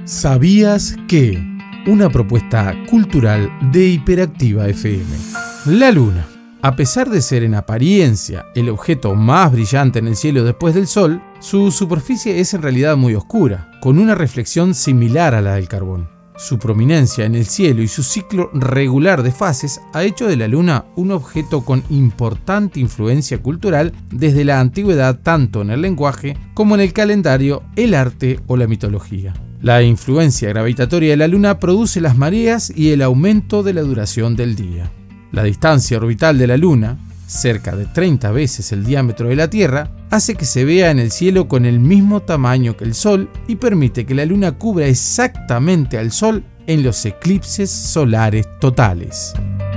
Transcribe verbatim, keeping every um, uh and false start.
¿Sabías que? Una propuesta cultural de Hiperactiva F M. La Luna. A pesar de ser en apariencia el objeto más brillante en el cielo después del Sol, su superficie es en realidad muy oscura, con una reflexión similar a la del carbón. Su prominencia en el cielo y su ciclo regular de fases ha hecho de la Luna un objeto con importante influencia cultural desde la antigüedad, tanto en el lenguaje como en el calendario, el arte o la mitología. La influencia gravitatoria de la Luna produce las mareas y el aumento de la duración del día. La distancia orbital de la Luna, cerca de treinta veces el diámetro de la Tierra, hace que se vea en el cielo con el mismo tamaño que el Sol y permite que la Luna cubra exactamente al Sol en los eclipses solares totales.